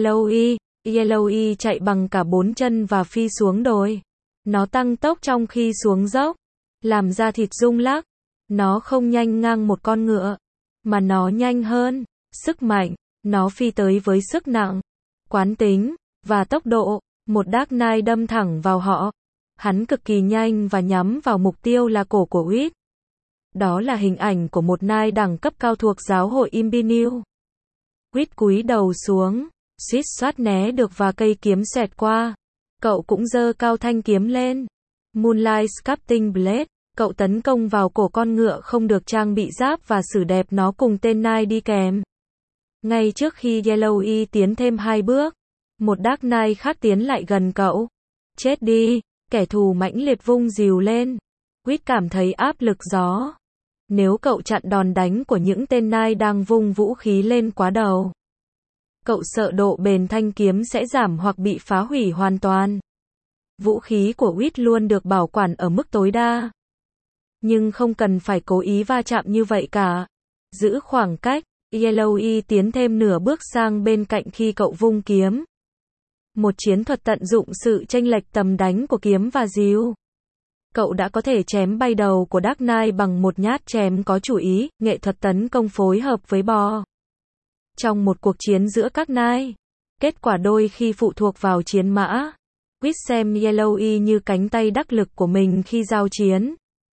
Yellowy chạy bằng cả 4 chân và phi xuống đồi. Nó tăng tốc trong khi xuống dốc, làm da thịt rung lắc. Nó không nhanh ngang một con ngựa, mà nó nhanh hơn. Sức mạnh, nó phi tới với sức nặng, quán tính, và tốc độ. Một Dark Knight đâm thẳng vào họ. Hắn cực kỳ nhanh và nhắm vào mục tiêu là cổ của Quýt. Đó là hình ảnh của một Knight đẳng cấp cao thuộc giáo hội Imperial. Quýt cúi đầu xuống, suýt soát né được và cây kiếm xẹt qua. Cậu cũng giơ cao thanh kiếm lên. Moonlight Sculpting Blade. Cậu tấn công vào cổ con ngựa không được trang bị giáp và xử đẹp nó cùng tên Knight đi kèm. Ngay trước khi Yellowy tiến thêm 2 bước, một Dark Knight khác tiến lại gần cậu. Chết đi, kẻ thù mãnh liệt vung rìu lên. Quýt cảm thấy áp lực gió. Nếu cậu chặn đòn đánh của những tên Knight đang vung vũ khí lên quá đầu, cậu sợ độ bền thanh kiếm sẽ giảm hoặc bị phá hủy hoàn toàn. Vũ khí của Quýt luôn được bảo quản ở mức tối đa. Nhưng không cần phải cố ý va chạm như vậy cả. Giữ khoảng cách, Yellowy tiến thêm nửa bước sang bên cạnh khi cậu vung kiếm. Một chiến thuật tận dụng sự chênh lệch tầm đánh của kiếm và rìu. Cậu đã có thể chém bay đầu của Dark Knight bằng một nhát chém có chủ ý, nghệ thuật tấn công phối hợp với bò. Trong một cuộc chiến giữa các Knight, kết quả đôi khi phụ thuộc vào chiến mã. Quýt xem Yellowy như cánh tay đắc lực của mình khi giao chiến.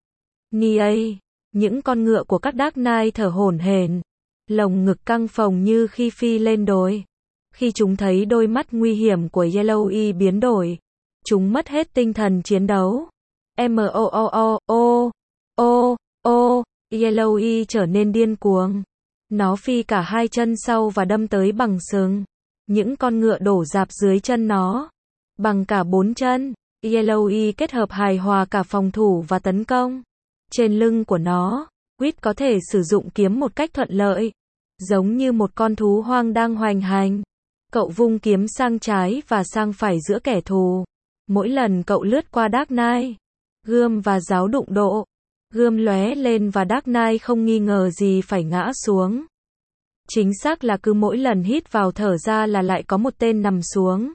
Những con ngựa của các Dark Knight thở hổn hển, lồng ngực căng phồng như khi phi lên đồi. Khi chúng thấy đôi mắt nguy hiểm của Yellowy biến đổi, chúng mất hết tinh thần chiến đấu. Yellowy trở nên điên cuồng. Nó phi cả 2 chân sau và đâm tới bằng sừng. Những con ngựa đổ rạp dưới chân nó. Bằng cả 4 chân, Yellowy kết hợp hài hòa cả phòng thủ và tấn công. Trên lưng của nó, Quýt có thể sử dụng kiếm một cách thuận lợi, giống như một con thú hoang đang hoành hành. Cậu vung kiếm sang trái và sang phải giữa kẻ thù. Mỗi lần cậu lướt qua Dark Knight, gươm và giáo đụng độ. Gươm lóe lên và Dark Knight không nghi ngờ gì phải ngã xuống. Chính xác là cứ mỗi lần hít vào thở ra là lại có một tên nằm xuống.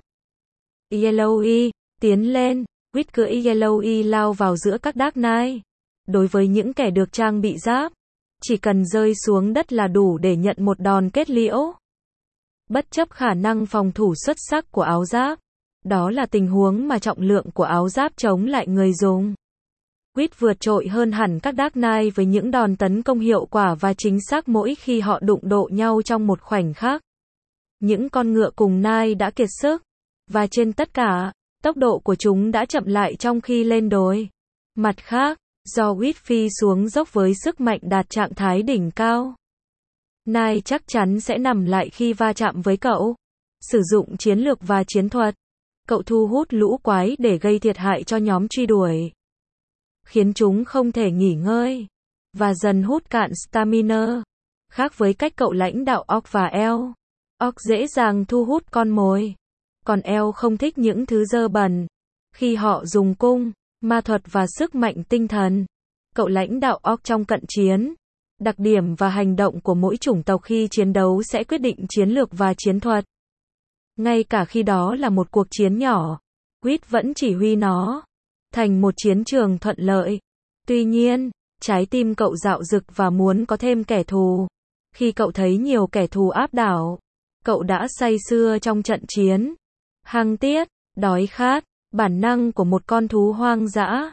Yellowy, tiến lên. Quýt cưỡi Yellowy lao vào giữa các Dark Knight. Đối với những kẻ được trang bị giáp, chỉ cần rơi xuống đất là đủ để nhận một đòn kết liễu. Bất chấp khả năng phòng thủ xuất sắc của áo giáp, đó là tình huống mà trọng lượng của áo giáp chống lại người dùng. Quýt vượt trội hơn hẳn các Dark Knight với những đòn tấn công hiệu quả và chính xác mỗi khi họ đụng độ nhau trong một khoảnh khắc. Những con ngựa cùng Knight đã kiệt sức, và trên tất cả, tốc độ của chúng đã chậm lại trong khi lên đồi. Mặt khác, do Quýt phi xuống dốc với sức mạnh đạt trạng thái đỉnh cao, Knight chắc chắn sẽ nằm lại khi va chạm với cậu. Sử dụng chiến lược và chiến thuật, cậu thu hút lũ quái để gây thiệt hại cho nhóm truy đuổi, khiến chúng không thể nghỉ ngơi, và dần hút cạn stamina. Khác với cách cậu lãnh đạo Orc và Elf, Orc dễ dàng thu hút con mồi, còn Elf không thích những thứ dơ bẩn. Khi họ dùng cung, ma thuật và sức mạnh tinh thần, cậu lãnh đạo Orc trong cận chiến. Đặc điểm và hành động của mỗi chủng tộc khi chiến đấu sẽ quyết định chiến lược và chiến thuật. Ngay cả khi đó là một cuộc chiến nhỏ, Quýt vẫn chỉ huy nó thành một chiến trường thuận lợi. Tuy nhiên, trái tim cậu dạo dực và muốn có thêm kẻ thù. Khi cậu thấy nhiều kẻ thù áp đảo, cậu đã say sưa trong trận chiến. Hăng tiết, đói khát, bản năng của một con thú hoang dã.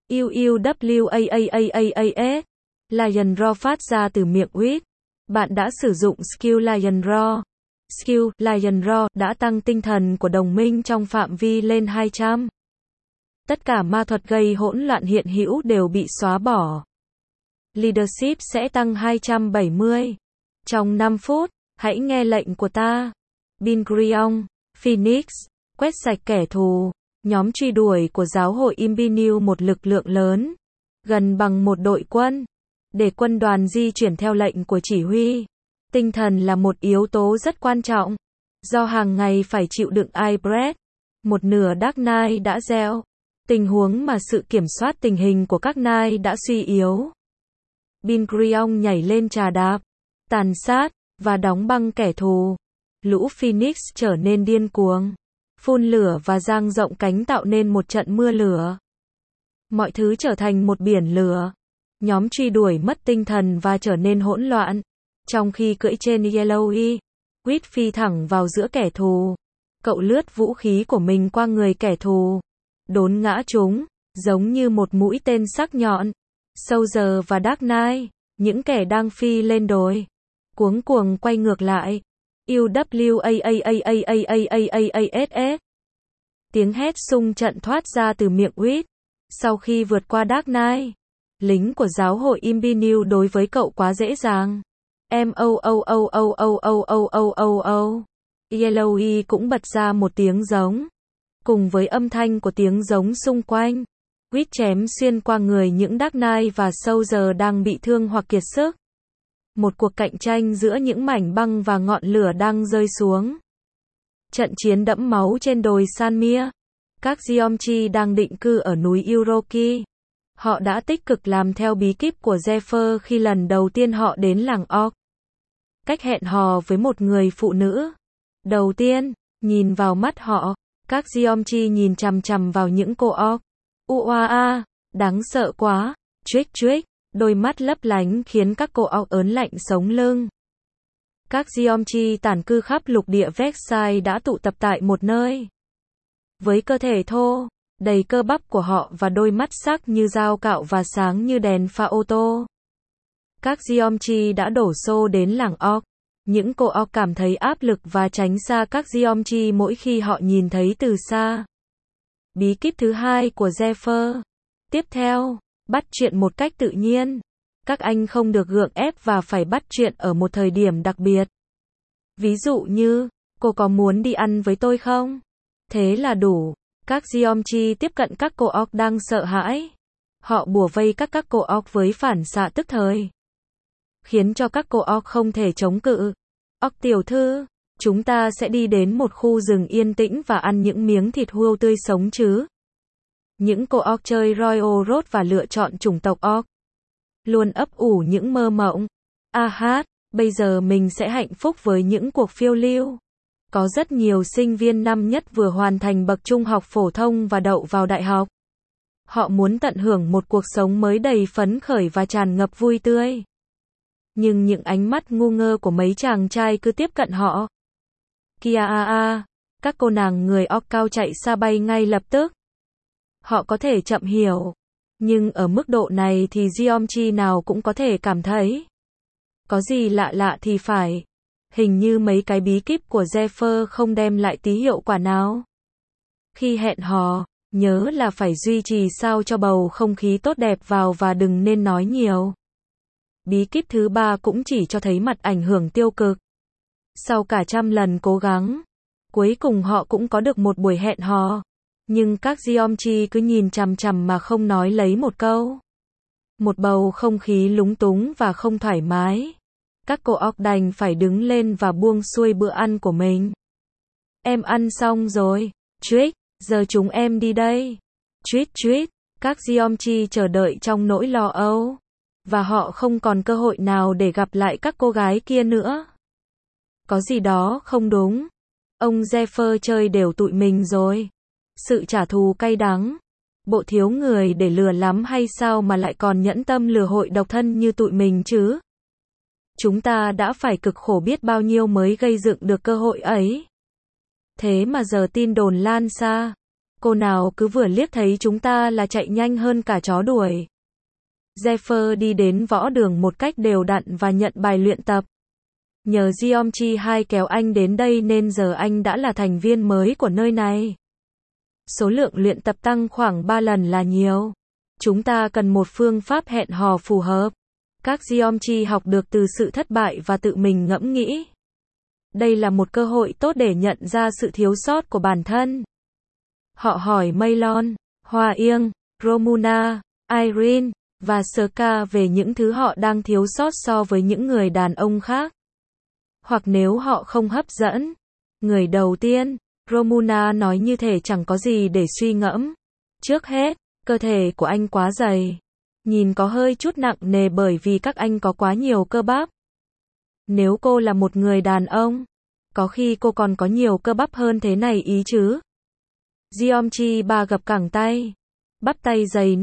UUWAAAAAS. Lion Roar phát ra từ miệng Quýt. Bạn đã sử dụng skill Lion Roar. Skill Lion Roar đã tăng tinh thần của đồng minh trong phạm vi lên 200. Tất cả ma thuật gây hỗn loạn hiện hữu đều bị xóa bỏ. Leadership sẽ tăng 270. Trong 5 phút, Hãy nghe lệnh của ta. Bin Gurion, Phoenix, quét sạch kẻ thù. Nhóm truy đuổi của giáo hội Imbinu một lực lượng lớn, gần bằng một đội quân, để quân đoàn di chuyển theo lệnh của chỉ huy. Tinh thần là một yếu tố rất quan trọng. Do hàng ngày phải chịu đựng Ibret, một nửa Dark Knight đã gieo. Tình huống mà sự kiểm soát tình hình của các Knight đã suy yếu. Bin Gurion nhảy lên trà đạp, tàn sát, và đóng băng kẻ thù. Lũ Phoenix trở nên điên cuồng, phun lửa và dang rộng cánh tạo nên một trận mưa lửa. Mọi thứ trở thành một biển lửa. Nhóm truy đuổi mất tinh thần và trở nên hỗn loạn. Trong khi cưỡi trên Yellow Quýt phi thẳng vào giữa kẻ thù. Cậu lướt vũ khí của mình qua người kẻ thù, đốn ngã chúng, giống như một mũi tên sắc nhọn. Soldier và Dark Knight, những kẻ đang phi lên đồi, cuống cuồng quay ngược lại. UWAAAAAAAAAAAAAS. Tiếng hét xung trận thoát ra từ miệng Quýt. Sau khi vượt qua Dark Knight, lính của giáo hội Imbinu đối với cậu quá dễ dàng. Yellow cũng bật ra một tiếng giống. Cùng với âm thanh của tiếng giống xung quanh, Quýt chém xuyên qua người những Dark Knight và Soldier đang bị thương hoặc kiệt sức. Một cuộc cạnh tranh giữa những mảnh băng và ngọn lửa đang rơi xuống. Trận chiến đẫm máu trên đồi Sanmir. Các Geomchi đang định cư ở núi Uroki. Họ đã tích cực làm theo bí kíp của Zephyr khi lần đầu tiên họ đến làng Orc. Cách hẹn hò với một người phụ nữ. Đầu tiên, nhìn vào mắt họ, các Geomchi nhìn chằm chằm vào những cô Orc. Uaa, đáng sợ quá. Trick, đôi mắt lấp lánh khiến các cô Orc ớn lạnh sống lưng. Các Geomchi tản cư khắp lục địa Vexai đã tụ tập tại một nơi. Với cơ thể thô, đầy cơ bắp của họ và đôi mắt sắc như dao cạo và sáng như đèn pha ô tô, các Geomchi đã đổ xô đến làng Orc. Những cô Orc cảm thấy áp lực và tránh xa các Geomchi mỗi khi họ nhìn thấy từ xa. Bí kíp thứ hai của Zephyr. Tiếp theo, bắt chuyện một cách tự nhiên. Các anh không được gượng ép và phải bắt chuyện ở một thời điểm đặc biệt. Ví dụ như, cô có muốn đi ăn với tôi không? Thế là đủ. Các Geomchi tiếp cận các cô Orc đang sợ hãi. Họ bủa vây các cô Orc với phản xạ tức thời, khiến cho các cô Orc không thể chống cự. Orc tiểu thư, chúng ta sẽ đi đến một khu rừng yên tĩnh và ăn những miếng thịt hươu tươi sống chứ. Những cô Orc chơi Royal Road và lựa chọn chủng tộc Orc luôn ấp ủ những mơ mộng. Bây giờ mình sẽ hạnh phúc với những cuộc phiêu lưu. Có rất nhiều sinh viên năm nhất vừa hoàn thành bậc trung học phổ thông và đậu vào đại học. Họ muốn tận hưởng một cuộc sống mới đầy phấn khởi và tràn ngập vui tươi. Nhưng những ánh mắt ngu ngơ của mấy chàng trai cứ tiếp cận họ. Các cô nàng người Orc cao chạy xa bay ngay lập tức. Họ có thể chậm hiểu, nhưng ở mức độ này thì Geomchi nào cũng có thể cảm thấy. Có gì lạ lạ thì phải. Hình như mấy cái bí kíp của Zephyr không đem lại tí hiệu quả nào. Khi hẹn hò, nhớ là phải duy trì sao cho bầu không khí tốt đẹp vào và đừng nên nói nhiều. Bí kíp thứ ba cũng chỉ cho thấy mặt ảnh hưởng tiêu cực. Sau cả trăm lần cố gắng, cuối cùng họ cũng có được một buổi hẹn hò. Nhưng các Geomchi cứ nhìn chằm chằm mà không nói lấy một câu. Một bầu không khí lúng túng và không thoải mái. Các cô Orc đành phải đứng lên và buông xuôi bữa ăn của mình. Em ăn xong rồi, Trick, giờ chúng em đi đây. Trick, các Geomchi chờ đợi trong nỗi lo âu. Và họ không còn cơ hội nào để gặp lại các cô gái kia nữa. Có gì đó không đúng. Ông Zephyr chơi đều tụi mình rồi. Sự trả thù cay đắng. Bộ thiếu người để lừa lắm hay sao mà lại còn nhẫn tâm lừa hội độc thân như tụi mình chứ? Chúng ta đã phải cực khổ biết bao nhiêu mới gây dựng được cơ hội ấy. Thế mà giờ tin đồn lan xa. Cô nào cứ vừa liếc thấy chúng ta là chạy nhanh hơn cả chó đuổi. Zephyr đi đến võ đường một cách đều đặn và nhận bài luyện tập. Nhờ Geomchi 2 kéo anh đến đây nên giờ anh đã là thành viên mới của nơi này. Số lượng luyện tập tăng khoảng 3 lần là nhiều. Chúng ta cần một phương pháp hẹn hò phù hợp. Các Geomchi học được từ sự thất bại và tự mình ngẫm nghĩ. Đây là một cơ hội tốt để nhận ra sự thiếu sót của bản thân. Họ hỏi Maylon, Hoa Yên, Romuna, Irene và Ska về những thứ họ đang thiếu sót so với những người đàn ông khác. Hoặc nếu họ không hấp dẫn. Người đầu tiên, Romuna nói như thể chẳng có gì để suy ngẫm. Trước hết, cơ thể của anh quá dày. Nhìn có hơi chút nặng nề bởi vì các anh có quá nhiều cơ bắp. Nếu cô là một người đàn ông, có khi cô còn có nhiều cơ bắp hơn thế này ý chứ. Giomchi ba gập cẳng tay. Bắp tay dày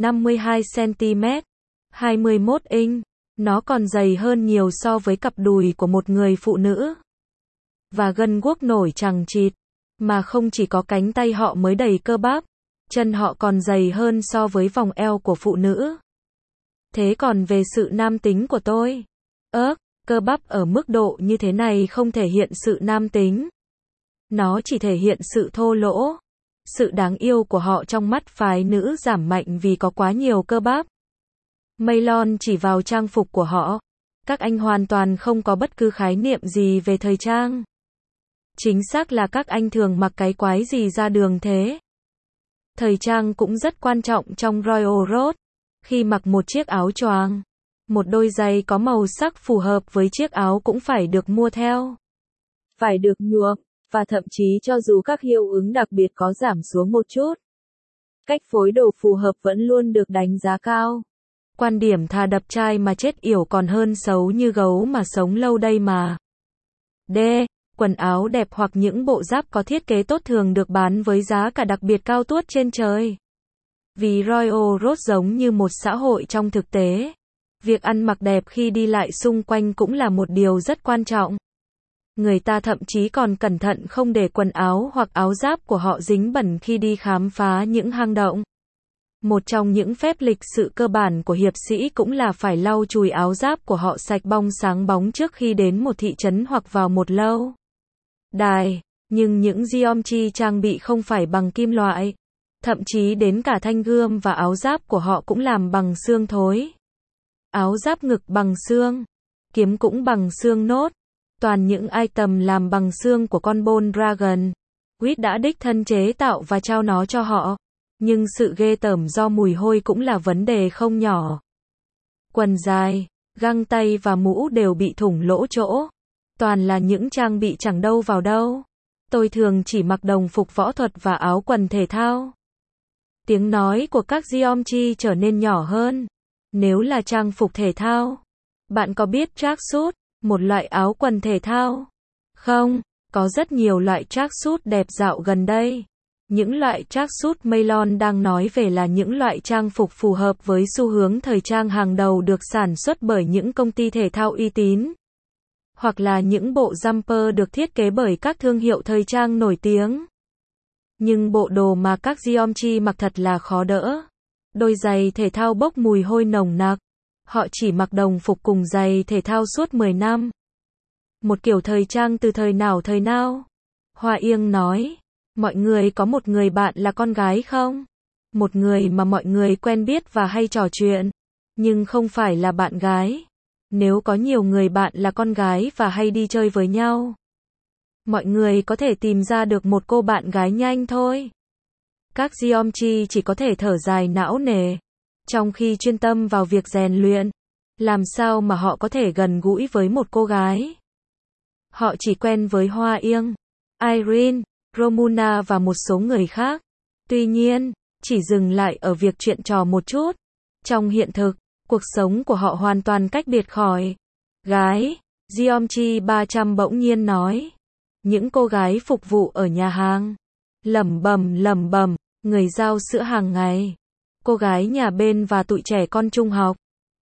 52cm, 21 inch. Nó còn dày hơn nhiều so với cặp đùi của một người phụ nữ. Và gân guốc nổi chằng chịt. Mà không chỉ có cánh tay họ mới đầy cơ bắp, chân họ còn dày hơn so với vòng eo của phụ nữ. Thế còn về sự nam tính của tôi? Cơ bắp ở mức độ như thế này không thể hiện sự nam tính. Nó chỉ thể hiện sự thô lỗ. Sự đáng yêu của họ trong mắt phái nữ giảm mạnh vì có quá nhiều cơ bắp. Maylon chỉ vào trang phục của họ. Các anh hoàn toàn không có bất cứ khái niệm gì về thời trang. Chính xác là các anh thường mặc cái quái gì ra đường thế. Thời trang cũng rất quan trọng trong Royal Road. Khi mặc một chiếc áo choàng, một đôi giày có màu sắc phù hợp với chiếc áo cũng phải được mua theo. Phải được nhuộm, và thậm chí cho dù các hiệu ứng đặc biệt có giảm xuống một chút. Cách phối đồ phù hợp vẫn luôn được đánh giá cao. Quan điểm thà đập chai mà chết yểu còn hơn xấu như gấu mà sống lâu đây mà. D. Quần áo đẹp hoặc những bộ giáp có thiết kế tốt thường được bán với giá cả đặc biệt cao tuốt trên trời. Vì Royal Road giống như một xã hội trong thực tế. Việc ăn mặc đẹp khi đi lại xung quanh cũng là một điều rất quan trọng. Người ta thậm chí còn cẩn thận không để quần áo hoặc áo giáp của họ dính bẩn khi đi khám phá những hang động. Một trong những phép lịch sự cơ bản của hiệp sĩ cũng là phải lau chùi áo giáp của họ sạch bong sáng bóng trước khi đến một thị trấn hoặc vào một lâu đài. Nhưng những Giomchi trang bị không phải bằng kim loại. Thậm chí đến cả thanh gươm và áo giáp của họ cũng làm bằng xương thối. Áo giáp ngực bằng xương. Kiếm cũng bằng xương nốt. Toàn những item làm bằng xương của con Bone Dragon. Quýt đã đích thân chế tạo và trao nó cho họ. Nhưng sự ghê tởm do mùi hôi cũng là vấn đề không nhỏ. Quần dài, găng tay và mũ đều bị thủng lỗ chỗ. Toàn là những trang bị chẳng đâu vào đâu. Tôi thường chỉ mặc đồng phục võ thuật và áo quần thể thao. Tiếng nói của các Giomchi trở nên nhỏ hơn. Nếu là trang phục thể thao, bạn có biết tracksuit, một loại áo quần thể thao? Không, có rất nhiều loại tracksuit đẹp dạo gần đây. Những loại tracksuit Maylon đang nói về là những loại trang phục phù hợp với xu hướng thời trang hàng đầu được sản xuất bởi những công ty thể thao uy tín. Hoặc là những bộ jumper được thiết kế bởi các thương hiệu thời trang nổi tiếng. Nhưng bộ đồ mà các Giomchi mặc thật là khó đỡ. Đôi giày thể thao bốc mùi hôi nồng nặc. Họ chỉ mặc đồng phục cùng giày thể thao suốt 10 năm. Một kiểu thời trang từ thời nào? Hoa Yên nói. Mọi người có một người bạn là con gái không? Một người mà mọi người quen biết và hay trò chuyện. Nhưng không phải là bạn gái. Nếu có nhiều người bạn là con gái và hay đi chơi với nhau, mọi người có thể tìm ra được một cô bạn gái nhanh thôi. Các Giomchi chỉ có thể thở dài não nề. Trong khi chuyên tâm vào việc rèn luyện, làm sao mà họ có thể gần gũi với một cô gái? Họ chỉ quen với Hoa Yên, Irene, Romuna và một số người khác. Tuy nhiên, chỉ dừng lại ở việc chuyện trò một chút. Trong hiện thực, cuộc sống của họ hoàn toàn cách biệt khỏi gái. Giomchi 300 bỗng nhiên nói. Những cô gái phục vụ ở nhà hàng. Lẩm bẩm, người giao sữa hàng ngày. Cô gái nhà bên và tụi trẻ con trung học.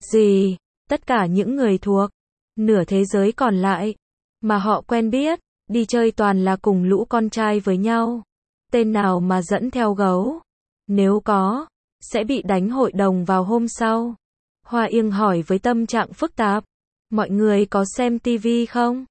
Tất cả những người thuộc nửa thế giới còn lại mà họ quen biết, đi chơi toàn là cùng lũ con trai với nhau. Tên nào mà dẫn theo gấu? Nếu có, sẽ bị đánh hội đồng vào hôm sau. Hoa Yên hỏi với tâm trạng phức tạp. Mọi người có xem TV không?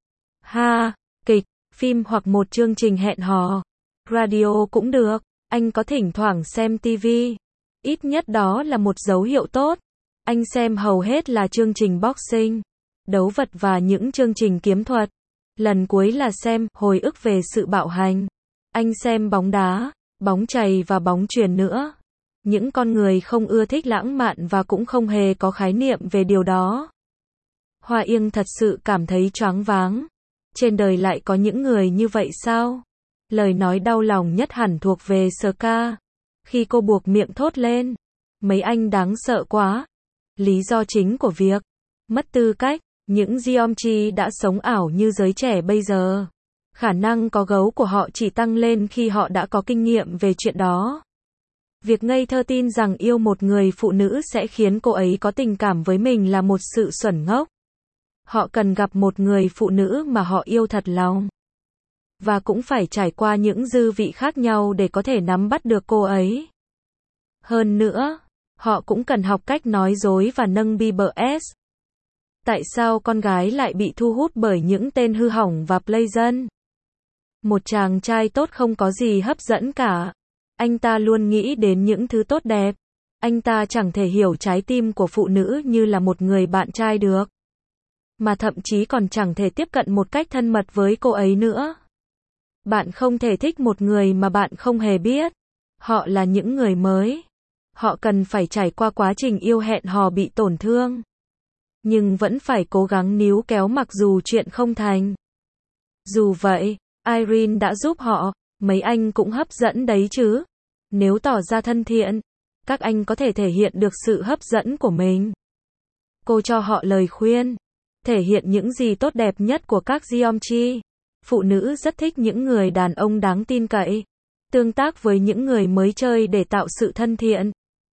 Kịch, phim hoặc một chương trình hẹn hò. Radio cũng được. Anh có thỉnh thoảng xem TV. Ít nhất đó là một dấu hiệu tốt. Anh xem hầu hết là chương trình boxing, đấu vật và những chương trình kiếm thuật. Lần cuối là xem, hồi ức về sự bạo hành. Anh xem bóng đá, bóng chày và bóng chuyền nữa. Những con người không ưa thích lãng mạn và cũng không hề có khái niệm về điều đó. Hoa Yên thật sự cảm thấy choáng váng. Trên đời lại có những người như vậy sao? Lời nói đau lòng nhất hẳn thuộc về Ska. Khi cô buộc miệng thốt lên. Mấy anh đáng sợ quá. Lý do chính của việc mất tư cách, những Jeomchi đã sống ảo như giới trẻ bây giờ. Khả năng có gấu của họ chỉ tăng lên khi họ đã có kinh nghiệm về chuyện đó. Việc ngây thơ tin rằng yêu một người phụ nữ sẽ khiến cô ấy có tình cảm với mình là một sự xuẩn ngốc. Họ cần gặp một người phụ nữ mà họ yêu thật lòng. Và cũng phải trải qua những dư vị khác nhau để có thể nắm bắt được cô ấy. Hơn nữa, họ cũng cần học cách nói dối và nâng BBS. Tại sao con gái lại bị thu hút bởi những tên hư hỏng và play dân? Một chàng trai tốt không có gì hấp dẫn cả. Anh ta luôn nghĩ đến những thứ tốt đẹp. Anh ta chẳng thể hiểu trái tim của phụ nữ như là một người bạn trai được. Mà thậm chí còn chẳng thể tiếp cận một cách thân mật với cô ấy nữa. Bạn không thể thích một người mà bạn không hề biết. Họ là những người mới. Họ cần phải trải qua quá trình yêu hẹn hò bị tổn thương. Nhưng vẫn phải cố gắng níu kéo mặc dù chuyện không thành. Dù vậy, Irene đã giúp họ. Mấy anh cũng hấp dẫn đấy chứ. Nếu tỏ ra thân thiện, các anh có thể thể hiện được sự hấp dẫn của mình. Cô cho họ lời khuyên. Thể hiện những gì tốt đẹp nhất của các Jeomchi. Phụ nữ rất thích những người đàn ông đáng tin cậy. Tương tác với những người mới chơi để tạo sự thân thiện.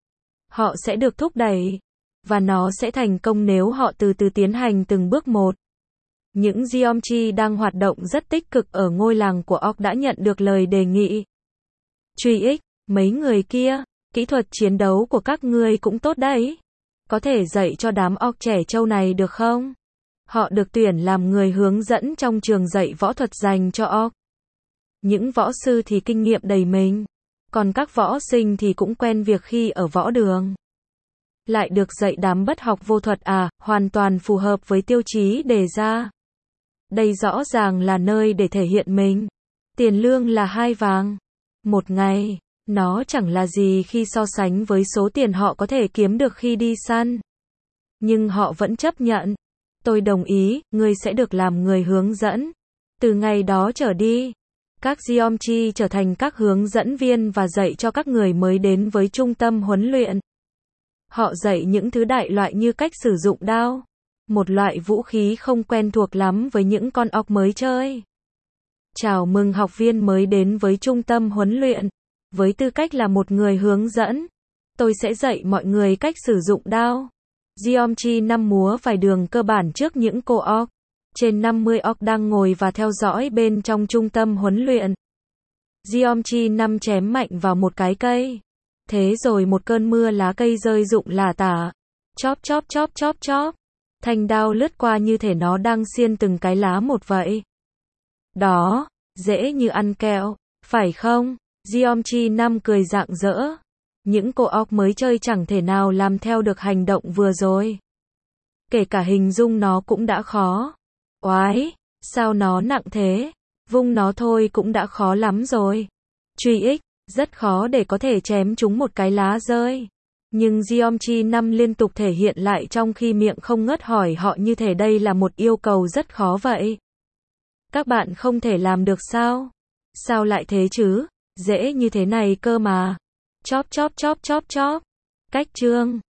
Họ sẽ được thúc đẩy. Và nó sẽ thành công nếu họ từ từ tiến hành từng bước một. Những Jeomchi đang hoạt động rất tích cực ở ngôi làng của Ok đã nhận được lời đề nghị. Truy ích, mấy người kia, kỹ thuật chiến đấu của các ngươi cũng tốt đấy. Có thể dạy cho đám Ok trẻ trâu này được không? Họ được tuyển làm người hướng dẫn trong trường dạy võ thuật dành cho Ok. Những võ sư thì kinh nghiệm đầy mình. Còn các võ sinh thì cũng quen việc khi ở võ đường. Lại được dạy đám bất học vô thuật hoàn toàn phù hợp với tiêu chí đề ra. Đây rõ ràng là nơi để thể hiện mình. Tiền lương là 2 vàng. Một ngày, nó chẳng là gì khi so sánh với số tiền họ có thể kiếm được khi đi săn. Nhưng họ vẫn chấp nhận. Tôi đồng ý, ngươi sẽ được làm người hướng dẫn. Từ ngày đó trở đi, các Jeomchi trở thành các hướng dẫn viên và dạy cho các người mới đến với trung tâm huấn luyện. Họ dạy những thứ đại loại như cách sử dụng đao. Một loại vũ khí không quen thuộc lắm với những con Ok mới chơi. Chào mừng học viên mới đến với trung tâm huấn luyện. Với tư cách là một người hướng dẫn, tôi sẽ dạy mọi người cách sử dụng đao. Jeomchi 5 múa vài đường cơ bản trước những cô Ok. Trên 50 Ok đang ngồi và theo dõi bên trong trung tâm huấn luyện. Jeomchi 5 chém mạnh vào một cái cây. Thế rồi một cơn mưa lá cây rơi rụng lả tả. Chóp chóp chóp chóp chóp. Thanh đao lướt qua như thể nó đang xiên từng cái lá một vậy. Đó, dễ như ăn kẹo, phải không? Jeomchi 5 cười rạng rỡ. Những cô Ok mới chơi chẳng thể nào làm theo được hành động vừa rồi. Kể cả hình dung nó cũng đã khó. Oái, sao nó nặng thế? Vung nó thôi cũng đã khó lắm rồi. Truy ích, rất khó để có thể chém chúng một cái lá rơi. Nhưng Jeomchi 5 liên tục thể hiện lại trong khi miệng không ngớt hỏi họ như thể đây là một yêu cầu rất khó vậy. Các bạn không thể làm được sao? Sao lại thế chứ? Dễ như thế này cơ mà. Chóp chóp chóp chóp chóp. Cách chương